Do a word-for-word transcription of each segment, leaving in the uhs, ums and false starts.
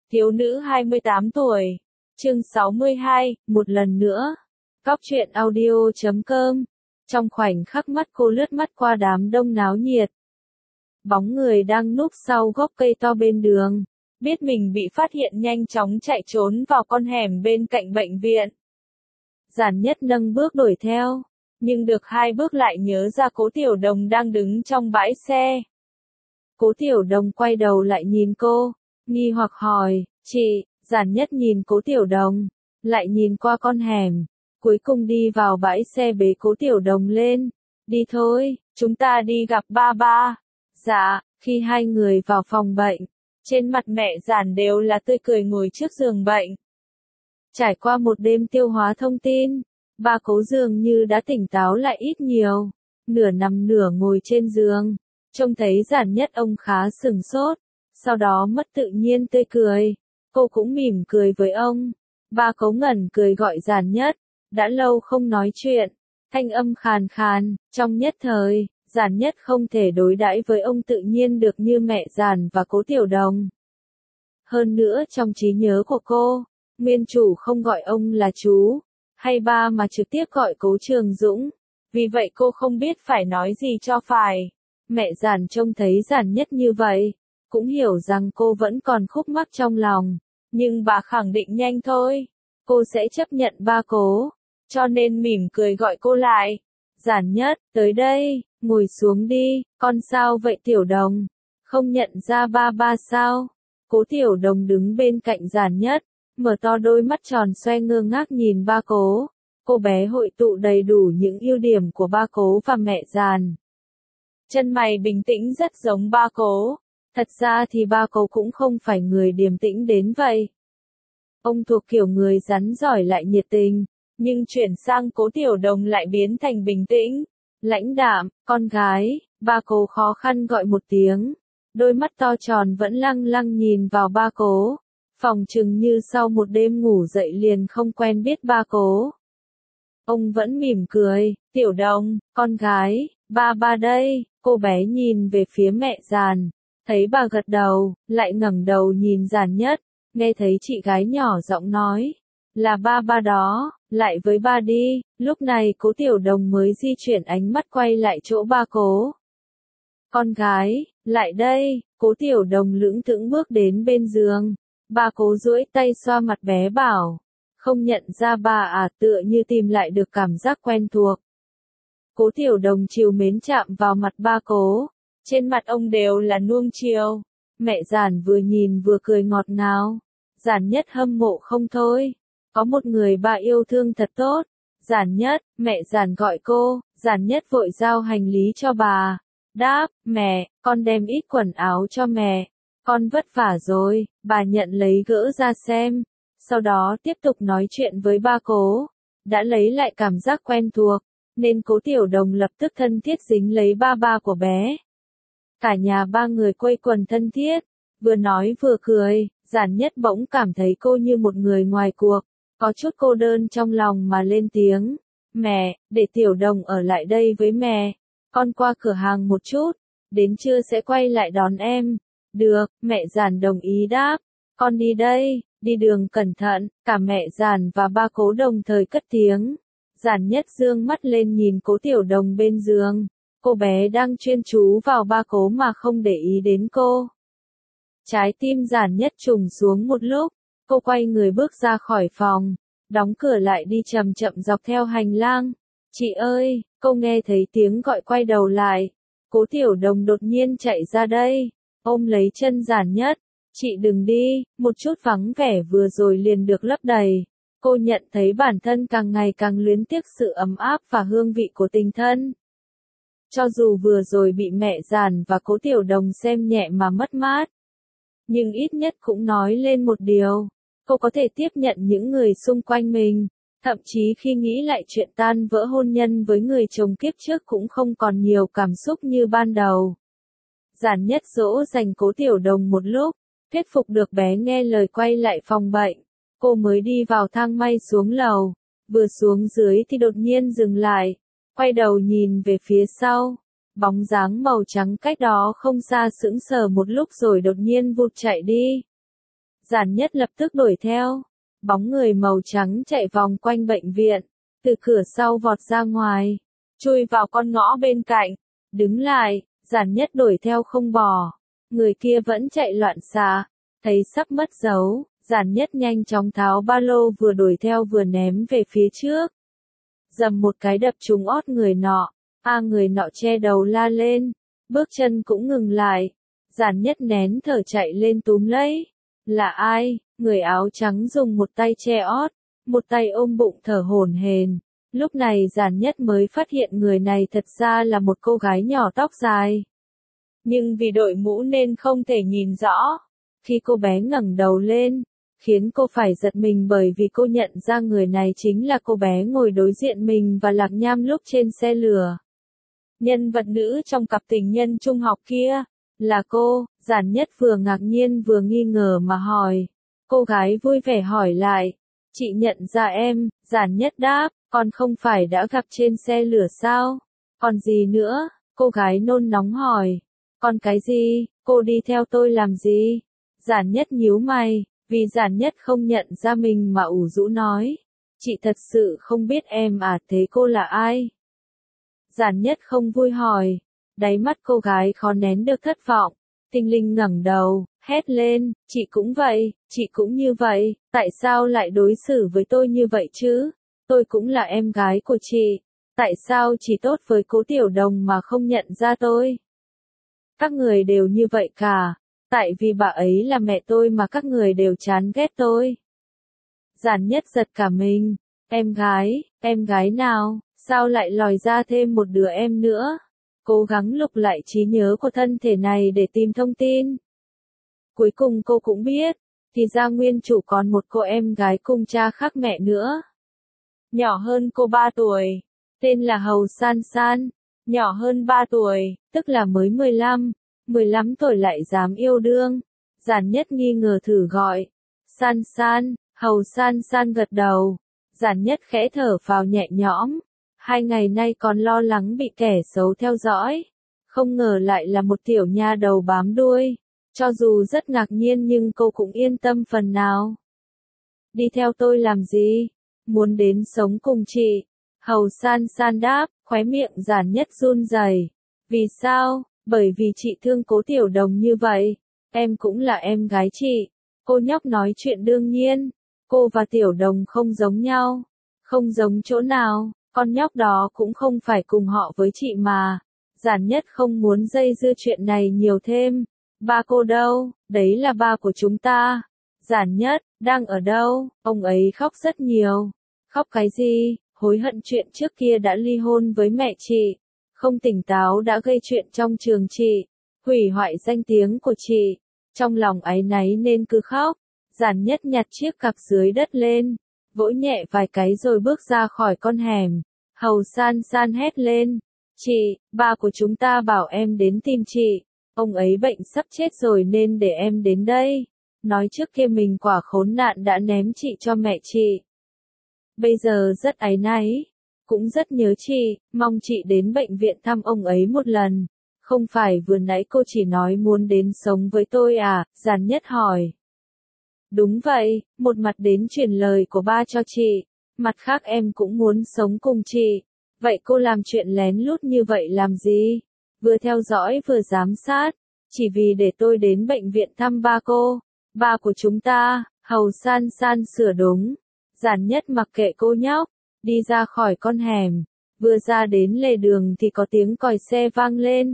Thiếu nữ hai mươi tám tuổi. Chương sáu mươi hai, một lần nữa. Cóc truyện audio chấm com. Trong khoảnh khắc mắt cô lướt mắt qua đám đông náo nhiệt. Bóng người đang núp sau gốc cây to bên đường. Biết mình bị phát hiện nhanh chóng chạy trốn vào con hẻm bên cạnh bệnh viện. Giản Nhất nâng bước đuổi theo. Nhưng được hai bước lại nhớ ra Cố Tiểu Đồng đang đứng trong bãi xe. Cố Tiểu Đồng quay đầu lại nhìn cô, nghi hoặc hỏi, chị. Giản Nhất nhìn Cố Tiểu Đồng, lại nhìn qua con hẻm, cuối cùng đi vào bãi xe bế Cố Tiểu Đồng lên. Đi thôi, chúng ta đi gặp ba ba. Dạ, khi hai người vào phòng bệnh, trên mặt mẹ Giản đều là tươi cười ngồi trước giường bệnh. Trải qua một đêm tiêu hóa thông tin, ba Cố dường như đã tỉnh táo lại ít nhiều, nửa nằm nửa ngồi trên giường, trông thấy Giản Nhất ông khá sừng sốt, sau đó mất tự nhiên tươi cười. Cô cũng mỉm cười với ông. Ba Cố ngẩn cười gọi Giản Nhất, đã lâu không nói chuyện, thanh âm khàn khàn, trong nhất thời, Giản Nhất không thể đối đãi với ông tự nhiên được như mẹ Giản và Cố Tiểu Đồng. Hơn nữa trong trí nhớ của cô, nguyên chủ không gọi ông là chú, hay ba mà trực tiếp gọi Cố Trường Dũng, vì vậy cô không biết phải nói gì cho phải. Mẹ Giản trông thấy Giản Nhất như vậy, cũng hiểu rằng cô vẫn còn khúc mắc trong lòng, nhưng bà khẳng định nhanh thôi, cô sẽ chấp nhận ba Cố, cho nên mỉm cười gọi cô lại. Giản Nhất, tới đây, ngồi xuống đi, con sao vậy Tiểu Đồng, không nhận ra ba ba sao? Cố Tiểu Đồng đứng bên cạnh Giản Nhất, mở to đôi mắt tròn xoe ngơ ngác nhìn ba Cố, cô bé hội tụ đầy đủ những ưu điểm của ba Cố và mẹ Giản. Chân mày bình tĩnh rất giống ba Cố. Thật ra thì ba Cố cũng không phải người điềm tĩnh đến vậy. Ông thuộc kiểu người rắn giỏi lại nhiệt tình, nhưng chuyển sang Cố Tiểu Đồng lại biến thành bình tĩnh, lãnh đạm, con gái. Ba Cố khó khăn gọi một tiếng, đôi mắt to tròn vẫn lăng lăng nhìn vào ba Cố, phỏng chừng như sau một đêm ngủ dậy liền không quen biết ba Cố. Ông vẫn mỉm cười, Tiểu Đồng, con gái, ba ba đây. Cô bé nhìn về phía mẹ Giản. Thấy bà gật đầu, lại ngẩng đầu nhìn Giản Nhất, nghe thấy chị gái nhỏ giọng nói, là ba ba đó, lại với ba đi. Lúc này Cố Tiểu Đồng mới di chuyển ánh mắt quay lại chỗ ba Cố. Con gái, lại đây. Cố Tiểu Đồng lững thững bước đến bên giường, ba Cố duỗi tay xoa mặt bé bảo, không nhận ra ba à, tựa như tìm lại được cảm giác quen thuộc. Cố Tiểu Đồng trìu mến chạm vào mặt ba Cố. Trên mặt ông đều là nuông chiều. Mẹ Giản vừa nhìn vừa cười ngọt ngào. Giản Nhất hâm mộ không thôi. Có một người ba yêu thương thật tốt. Giản Nhất, mẹ Giản gọi cô. Giản Nhất vội giao hành lý cho bà. Đáp, mẹ, con đem ít quần áo cho mẹ. Con vất vả rồi. Bà nhận lấy gỡ ra xem. Sau đó tiếp tục nói chuyện với ba Cố. Đã lấy lại cảm giác quen thuộc, nên Cố Tiểu Đồng lập tức thân thiết dính lấy ba ba của bé. Cả nhà ba người quây quần thân thiết, vừa nói vừa cười. Giản Nhất bỗng cảm thấy cô như một người ngoài cuộc, có chút cô đơn trong lòng mà lên tiếng. Mẹ, để Tiểu Đồng ở lại đây với mẹ. Con qua cửa hàng một chút, đến trưa sẽ quay lại đón em. Được, mẹ Giản đồng ý đáp. Con đi đây, đi đường cẩn thận. Cả mẹ Giản và ba Cố đồng thời cất tiếng. Giản Nhất dương mắt lên nhìn Cố Tiểu Đồng bên giường. Cô bé đang chuyên chú vào ba Cố mà không để ý đến cô. Trái tim Giản Nhất trùng xuống một lúc, cô quay người bước ra khỏi phòng, đóng cửa lại đi chậm chậm dọc theo hành lang. Chị ơi, cô nghe thấy tiếng gọi quay đầu lại. Cố Tiểu Đồng đột nhiên chạy ra đây, ôm lấy chân Giản Nhất. Chị đừng đi, một chút vắng vẻ vừa rồi liền được lấp đầy. Cô nhận thấy bản thân càng ngày càng luyến tiếc sự ấm áp và hương vị của tình thân. Cho dù vừa rồi bị mẹ Giản và Cố Tiểu Đồng xem nhẹ mà mất mát, nhưng ít nhất cũng nói lên một điều, cô có thể tiếp nhận những người xung quanh mình, thậm chí khi nghĩ lại chuyện tan vỡ hôn nhân với người chồng kiếp trước cũng không còn nhiều cảm xúc như ban đầu. Giản Nhất dỗ dành Cố Tiểu Đồng một lúc, thuyết phục được bé nghe lời quay lại phòng bệnh, cô mới đi vào thang may xuống lầu, vừa xuống dưới thì đột nhiên dừng lại. Quay đầu nhìn về phía sau, bóng dáng màu trắng cách đó không xa sững sờ một lúc rồi đột nhiên vụt chạy đi. Giản Nhất lập tức đuổi theo. Bóng người màu trắng chạy vòng quanh bệnh viện, từ cửa sau vọt ra ngoài, chui vào con ngõ bên cạnh, đứng lại, Giản Nhất đuổi theo không bỏ. Người kia vẫn chạy loạn xạ, thấy sắp mất dấu, Giản Nhất nhanh chóng tháo ba lô vừa đuổi theo vừa ném về phía trước. Dầm một cái đập trúng ót người nọ, a người nọ che đầu la lên, bước chân cũng ngừng lại. Giản Nhất nén thở chạy lên túm lấy. Là ai? Người áo trắng dùng một tay che ót, một tay ôm bụng thở hổn hển. Lúc này Giản Nhất mới phát hiện người này thật ra là một cô gái nhỏ tóc dài. Nhưng vì đội mũ nên không thể nhìn rõ. Khi cô bé ngẩng đầu lên, khiến cô phải giật mình bởi vì cô nhận ra người này chính là cô bé ngồi đối diện mình và Lạc Nham lúc trên xe lửa. Nhân vật nữ trong cặp tình nhân trung học kia, là cô. Giản Nhất vừa ngạc nhiên vừa nghi ngờ mà hỏi. Cô gái vui vẻ hỏi lại. Chị nhận ra em, Giản Nhất đáp, còn không phải đã gặp trên xe lửa sao? Còn gì nữa? Cô gái nôn nóng hỏi. Còn cái gì? Cô đi theo tôi làm gì? Giản Nhất nhíu mày, vì Giản Nhất không nhận ra mình mà ủ rũ nói. Chị thật sự không biết em à, thế cô là ai? Giản Nhất không vui hỏi. Đáy mắt cô gái khó nén được thất vọng. Tinh Linh ngẩng đầu, hét lên, chị cũng vậy, chị cũng như vậy, tại sao lại đối xử với tôi như vậy chứ? Tôi cũng là em gái của chị, tại sao chỉ tốt với Cố Tiểu Đồng mà không nhận ra tôi? Các người đều như vậy cả, tại vì bà ấy là mẹ tôi mà các người đều chán ghét tôi. Giản Nhất giật cả mình, em gái, em gái nào, sao lại lòi ra thêm một đứa em nữa? Cố gắng lục lại trí nhớ của thân thể này để tìm thông tin. Cuối cùng cô cũng biết, thì ra nguyên chủ còn một cô em gái cùng cha khác mẹ nữa. Nhỏ hơn cô ba tuổi, tên là Hầu San San, nhỏ hơn ba tuổi, tức là mới mười lăm, mười lăm tuổi lại dám yêu đương. Giản Nhất nghi ngờ thử gọi. San San, Hầu San San gật đầu. Giản Nhất khẽ thở phào nhẹ nhõm. Hai ngày nay còn lo lắng bị kẻ xấu theo dõi. Không ngờ lại là một tiểu nha đầu bám đuôi. Cho dù rất ngạc nhiên nhưng cô cũng yên tâm phần nào. Đi theo tôi làm gì? Muốn đến sống cùng chị. Hầu San San đáp, khóe miệng Giản Nhất run rẩy. Vì sao? Bởi vì chị thương Cố Tiểu Đồng như vậy. Em cũng là em gái chị. Cô nhóc nói chuyện đương nhiên. Cô và Tiểu Đồng không giống nhau. Không giống chỗ nào. Con nhóc đó cũng không phải cùng họ với chị mà. Giản Nhất không muốn dây dưa chuyện này nhiều thêm. Ba cô đâu? Đấy là ba của chúng ta. Giản Nhất, đang ở đâu? Ông ấy khóc rất nhiều. Khóc cái gì? Hối hận chuyện trước kia đã ly hôn với mẹ chị. Không tỉnh táo đã gây chuyện trong trường chị. Hủy hoại danh tiếng của chị. Trong lòng áy náy nên cứ khóc. Giản Nhất nhặt chiếc cặp dưới đất lên. Vỗ nhẹ vài cái rồi bước ra khỏi con hẻm. Hầu San San hét lên. Chị, ba của chúng ta bảo em đến tìm chị. Ông ấy bệnh sắp chết rồi nên để em đến đây. Nói trước kia mình quả khốn nạn đã ném chị cho mẹ chị. Bây giờ rất áy náy. Cũng rất nhớ chị, mong chị đến bệnh viện thăm ông ấy một lần. Không phải vừa nãy cô chỉ nói muốn đến sống với tôi à? Giản Nhất hỏi. Đúng vậy, một mặt đến truyền lời của ba cho chị. Mặt khác em cũng muốn sống cùng chị. Vậy cô làm chuyện lén lút như vậy làm gì? Vừa theo dõi vừa giám sát. Chỉ vì để tôi đến bệnh viện thăm ba cô. Ba của chúng ta, Hầu San San sửa đúng. Giản Nhất mặc kệ cô nhóc. Đi ra khỏi con hẻm. Vừa ra đến lề đường thì có tiếng còi xe vang lên.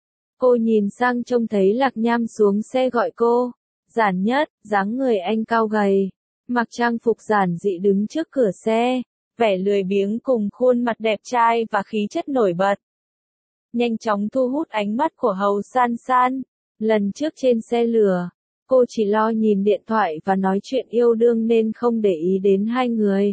Cô nhìn sang trông thấy Lạc Nham xuống xe gọi cô. Giản Nhất, dáng người anh cao gầy. Mặc trang phục giản dị đứng trước cửa xe. Vẻ lười biếng cùng khuôn mặt đẹp trai và khí chất nổi bật. Nhanh chóng thu hút ánh mắt của Hầu San San. Lần trước trên xe lửa, cô chỉ lo nhìn điện thoại và nói chuyện yêu đương nên không để ý đến hai người.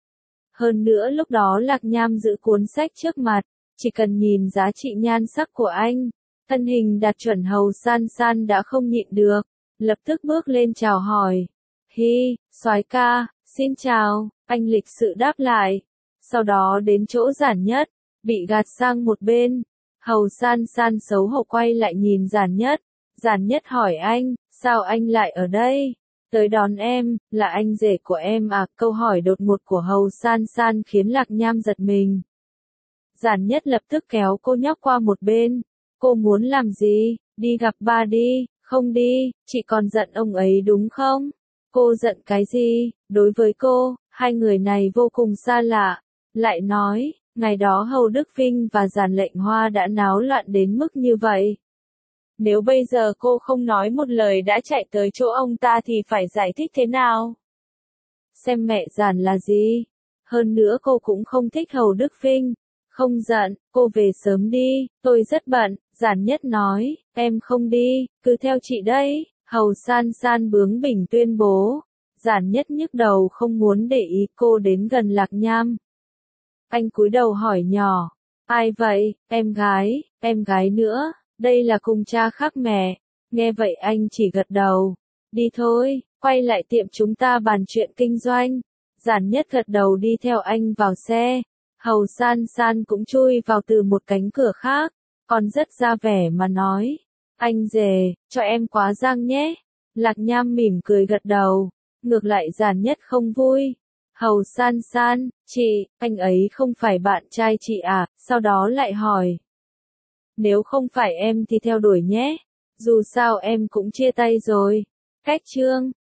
Hơn nữa lúc đó Lạc Nham giữ cuốn sách trước mặt, chỉ cần nhìn giá trị nhan sắc của anh, thân hình đạt chuẩn Hầu San San đã không nhịn được, lập tức bước lên chào hỏi. Hi, soái ca, xin chào, anh lịch sự đáp lại. Sau đó đến chỗ Giản Nhất, bị gạt sang một bên. Hầu San San xấu hổ quay lại nhìn Giản Nhất. Giản Nhất hỏi anh, sao anh lại ở đây? Tới đón em, là anh rể của em à? Câu hỏi đột ngột của Hầu San San khiến Lạc Nham giật mình. Giản Nhất lập tức kéo cô nhóc qua một bên. Cô muốn làm gì? Đi gặp ba đi. Không đi, chị còn giận ông ấy đúng không? Cô giận cái gì? Đối với cô, hai người này vô cùng xa lạ. Lại nói, ngày đó Hầu Đức Vinh và Giản Lệnh Hoa đã náo loạn đến mức như vậy. Nếu bây giờ cô không nói một lời đã chạy tới chỗ ông ta thì phải giải thích thế nào? Xem mẹ Giản là gì? Hơn nữa cô cũng không thích Hầu Đức Vinh. Không giận, cô về sớm đi, tôi rất bận. Giản Nhất nói, em không đi, cứ theo chị đấy. Hầu San San bướng bỉnh tuyên bố. Giản Nhất nhức đầu không muốn để ý cô đến gần Lạc Nham. Anh cúi đầu hỏi nhỏ, ai vậy? Em gái, em gái nữa, đây là cùng cha khác mẹ. Nghe vậy anh chỉ gật đầu. Đi thôi, quay lại tiệm chúng ta bàn chuyện kinh doanh. Giản Nhất gật đầu đi theo anh vào xe. Hầu San San cũng chui vào từ một cánh cửa khác, còn rất ra vẻ mà nói, anh rể, cho em quá giang nhé. Lạc Nham mỉm cười gật đầu, ngược lại Giản Nhất không vui. Hầu San San, chị, anh ấy không phải bạn trai chị à? Sau đó lại hỏi, nếu không phải em thì theo đuổi nhé, dù sao em cũng chia tay rồi. Cách chương